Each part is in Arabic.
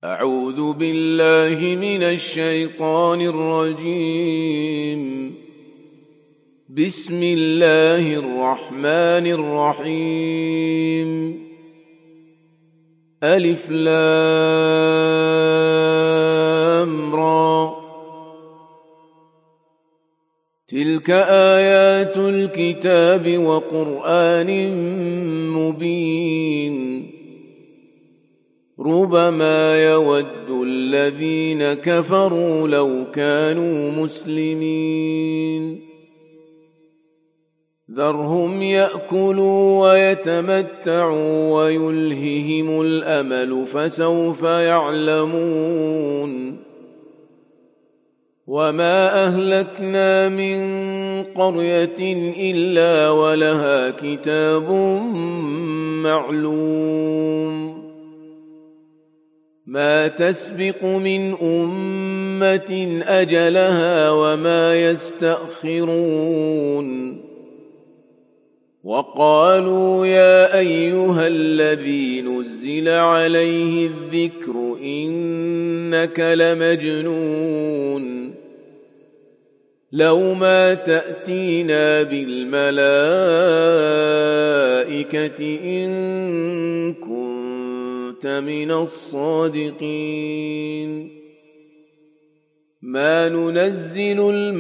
أعوذ بالله من الشيطان الرجيم. بسم الله الرحمن الرحيم. ألف لام را. تلك آيات الكتاب وقرآن مبين. ربما يود الذين كفروا لو كانوا مسلمين. ذرهم يأكلوا ويتمتعوا ويلههم الأمل فسوف يعلمون. وما أهلكنا من قرية إلا ولها كتاب معلوم. ما تسبق من أمة أجلها وما يستأخرون. وقالوا يا أيها الذي نزل عليه الذكر إنك لمجنون. لو ما تأتينا بالملائكة إن كنت من الصادقين. ما ننزل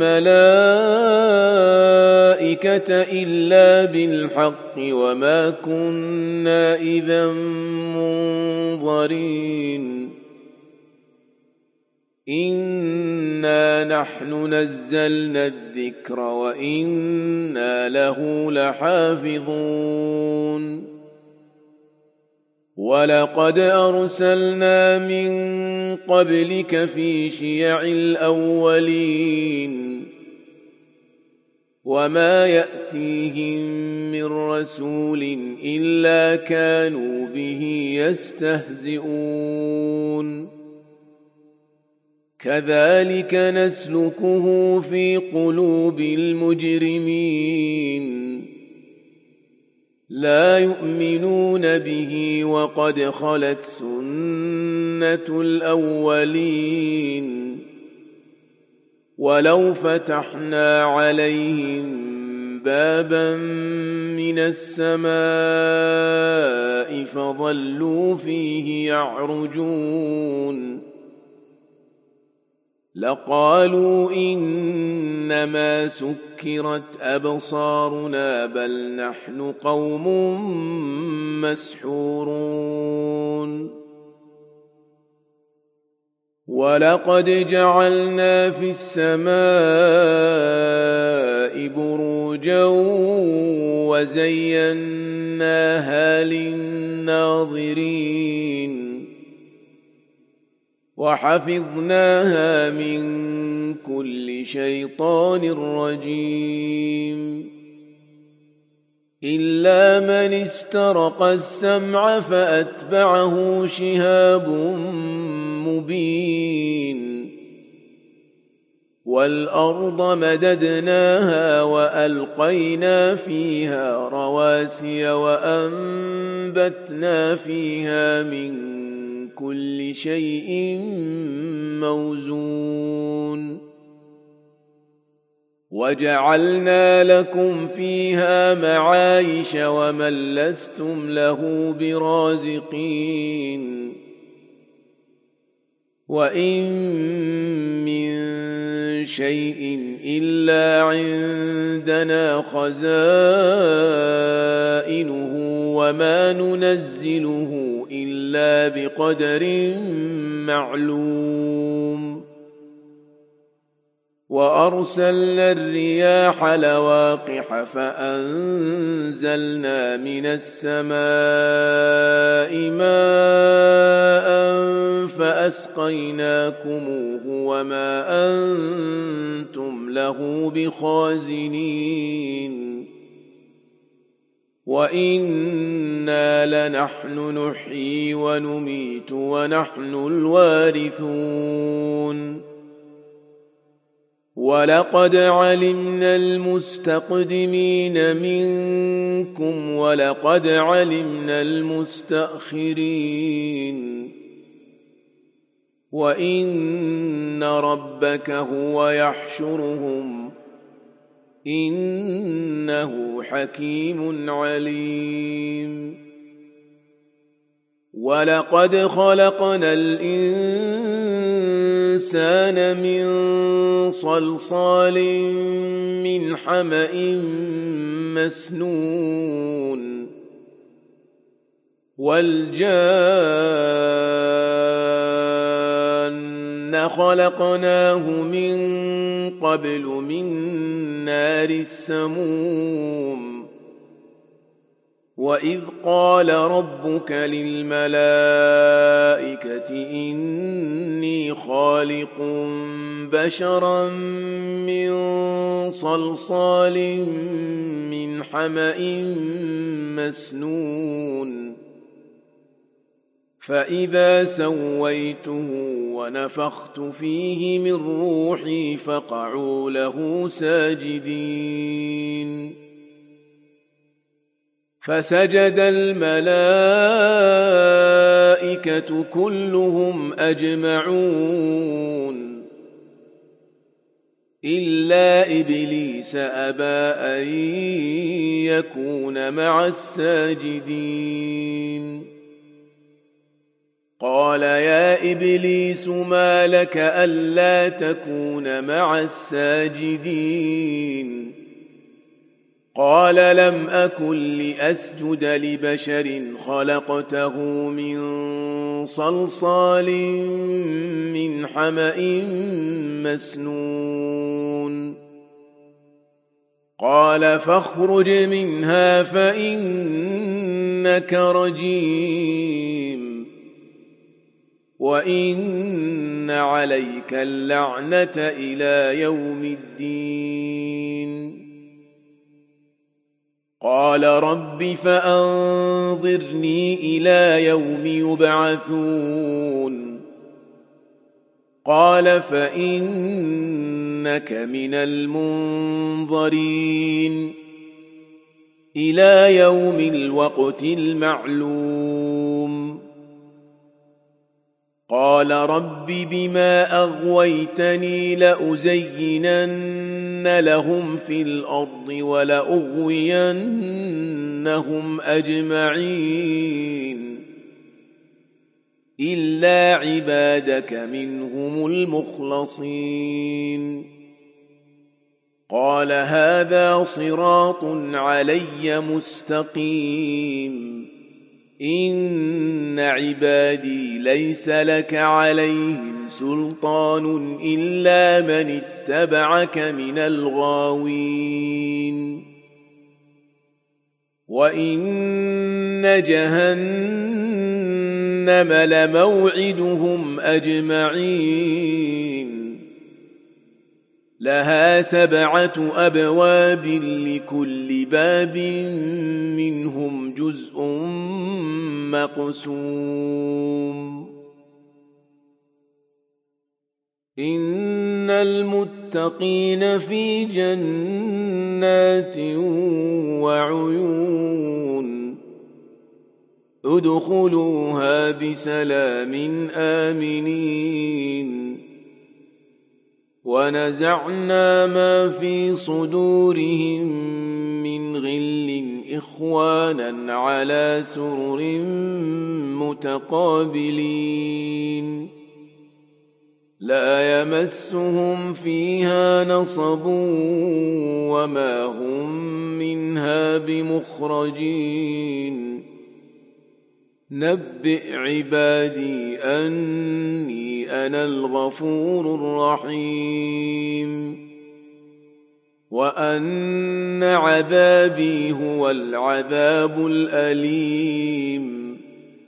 الملائكة إلا بالحق وما كنا إذا منظرين. إنا نحن نزلنا الذكر وإنا له لحافظون. ولقد أرسلنا من قبلك في شيع الأولين. وما يأتيهم من رسول إلا كانوا به يستهزئون. كذلك نسلكه في قلوب المجرمين. لا يؤمنون به وقد خلت سنة الأولين. ولو فتحنا عليهم بابا من السماء فظلوا فيه يعرجون لقالوا إنما سكرت أبصارنا بل نحن قوم مسحورون. ولقد جعلنا في السماء بروجا وزيناها للناظرين. وحفظناها من كل شيطان رجيم. إلا من استرق السمع فأتبعه شهاب مبين. والأرض مددناها وألقينا فيها رواسي وأنبتنا فيها من كل شيء موزون. وجعلنا لكم فيها معايش ومن لستم له برازقين. وإن من شيء إلا عندنا خزائنه وما ننزله إلا بقدر معلوم. وأرسلنا الرياح لواقح فأنزلنا من السماء ماء فأسقيناكموه وما أنتم له بخازنين. وإنا لنحن نحيي ونميت ونحن الوارثون. ولقد علمنا المستقدمين منكم ولقد علمنا المستأخرين. وإن ربك هو يحشرهم إنه حكيم عليم ولقد خلقنا الإنسان من صلصال من حمأ مسنون والجان خلقناه من قبل من نار السموم وإذ قال ربك للملائكة إني خالق بشرا من صلصال من حمأ مسنون فإذا سويته ونفخت فيه من روحي فقعوا له ساجدين فسجد الملائكة كلهم أجمعون إلا إبليس أبى أن يكون مع الساجدين قال يا إبليس ما لك ألا تكون مع الساجدين قال لم أكن لأسجد لبشر خلقته من صلصال من حمأ مسنون قال فاخرج منها فإنك رجيم وإن عليك اللعنة إلى يوم الدين قال رب فأنظرني إلى يوم يبعثون قال فإنك من المنظرين إلى يوم الوقت المعلوم قال رب بما أغويتني لأزينن لهم في الأرض ولأغوينهم أجمعين إلا عبادك منهم المخلصين قال هذا صراط علي مستقيم إن عبادي ليس لك عليهم سلطان إلا من اتبعك من الغاوين وإن جهنم لموعدهم أجمعين لها 7 أبواب لكل باب منهم جزء مقسوم إن المتقين في جنات وعيون ادخلوها بسلام آمنين ونزعنا ما في صدورهم من غل إخوانا على سرر متقابلين لا يمسهم فيها نصب وما هم منها بمخرجين نبئ عبادي أني أنا الغفور الرحيم وأن عذابي هو العذاب الأليم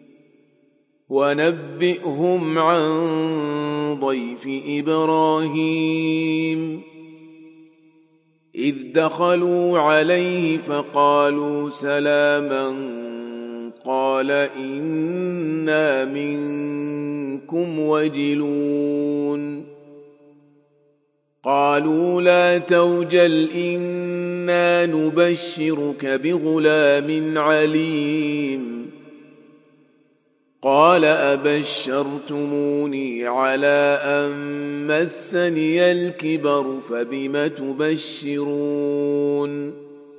ونبئهم عن ضيف إبراهيم إذ دخلوا عليه فقالوا سلاما قال إنا منكم وجلون قالوا لا توجل إنا نبشرك بغلام عليم قال أبشرتموني على أن مسني الكبر فبم تبشرون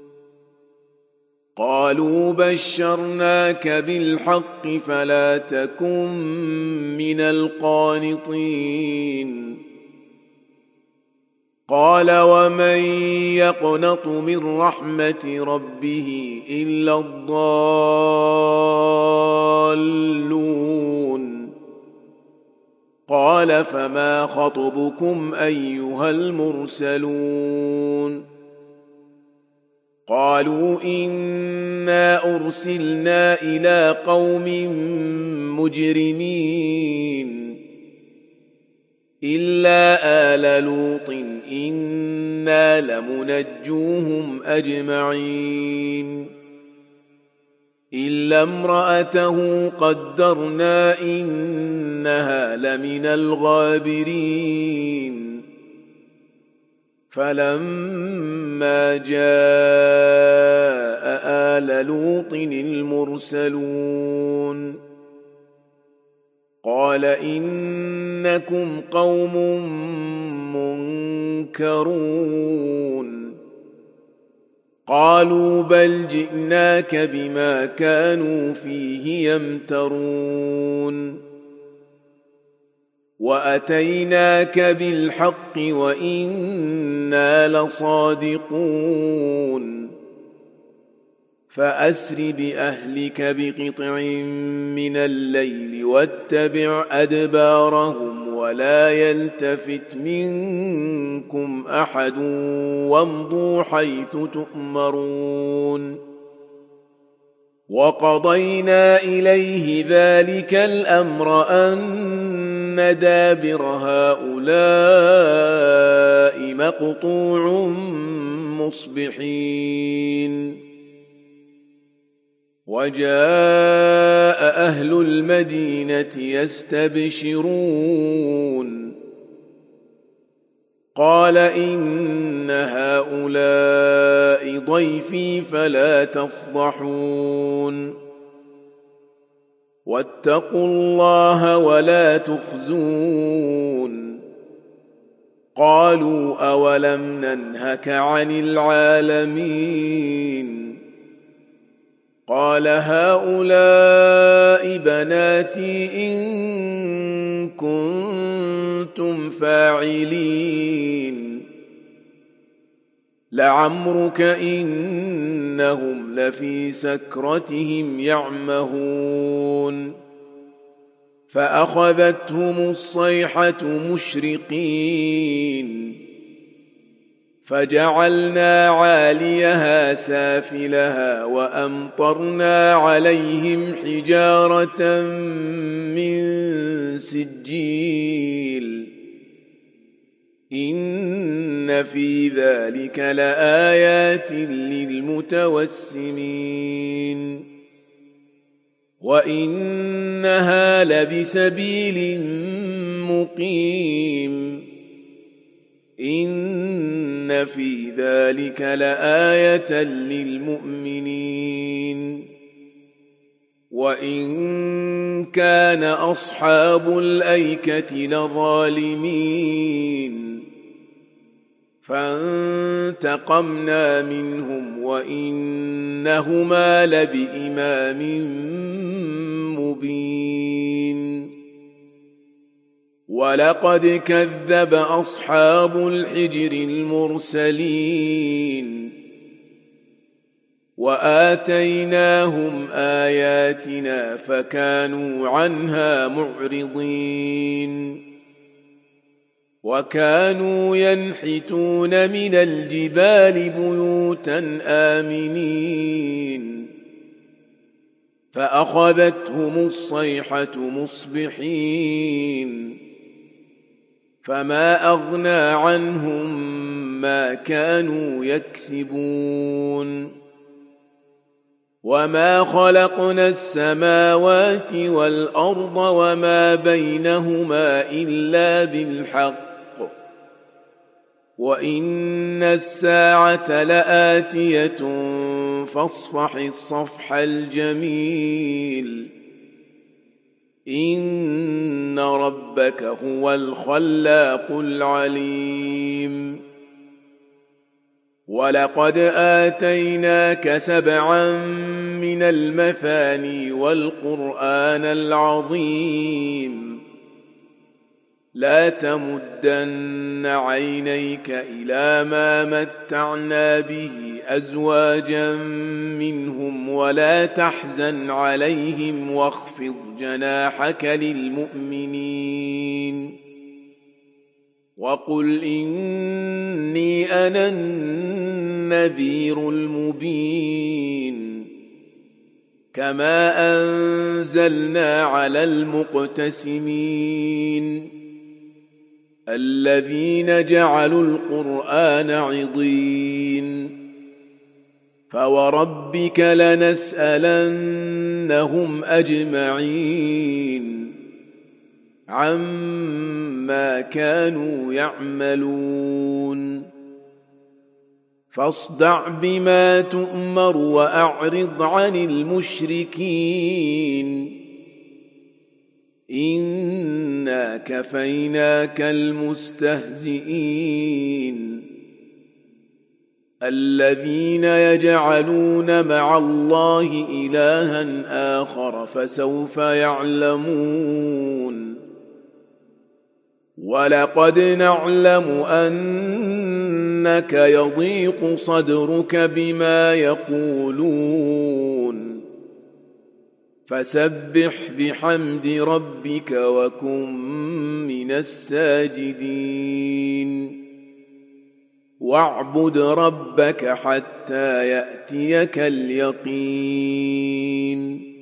قالوا بشرناك بالحق فلا تكن من القانطين قال ومن يقنط من رحمة ربه إلا الضالون قال فما خطبكم أيها المرسلون قالوا إنا أرسلنا إلى قوم مجرمين إلا آل لوط إنا لمنجوهم أجمعين إلا امرأته قدرنا إنها لمن الغابرين فلما جاء آل لوط المرسلون قال إنكم قوم منكرون قالوا بل جئناك بما كانوا فيه يمترون وأتيناك بالحق وإنا لصادقون فأسر بأهلك بقطع من الليل واتبع أدبارهم ولا يلتفت منكم أحد وامضوا حيث تؤمرون وقضينا إليه ذلك الأمر أن دابر هؤلاء مقطوع مصبحين وجاء أهل المدينة يستبشرون قال إن هؤلاء ضيفي فلا تفضحون واتقوا الله ولا تخزون قالوا أولم ننهك عن العالمين قال هؤلاء بناتي إن كنتم فاعلين لعمرك إنهم لفي سكرتهم يعمهون فأخذتهم الصيحة مشرقين فجعلنا عاليها سافلها وأمطرنا عليهم حجارة من سجيل إن في ذلك لآيات للمتوسمين وإنها لبسبيل مقيم إن في ذلك لآية للمؤمنين وإن كان أصحاب الأيكة لظالمين فانتقمنا منهم وإنهما لبإمام مبين ولقد كذب أصحاب الحجر المرسلين وآتيناهم آياتنا فكانوا عنها معرضين وكانوا ينحتون من الجبال بيوتا آمنين فأخذتهم الصيحة مصبحين فما أغنى عنهم ما كانوا يكسبون وما خلقنا السماوات والأرض وما بينهما إلا بالحق وإن الساعة لآتية فاصفح الصفح الجميل إن ربك هو الخلاق العليم ولقد آتيناك 7 من المثاني والقرآن العظيم لا تمدن عينيك إلى ما متعنا به أزواجا منهم ولا تحزن عليهم واخفض جناحك للمؤمنين وقل إني أنا النذير المبين كما أنزلنا على المقتسمين الذين جعلوا القرآن عضين فوربك لنسألنهم أجمعين عما كانوا يعملون فاصدع بما تؤمر وأعرض عن المشركين إنا كفيناك المستهزئين الذين يجعلون مع الله إلها آخر فسوف يعلمون ولقد نعلم أنك يضيق صدرك بما يقولون فسبح بحمد ربك وكن من الساجدين واعبد ربك حتى يأتيك اليقين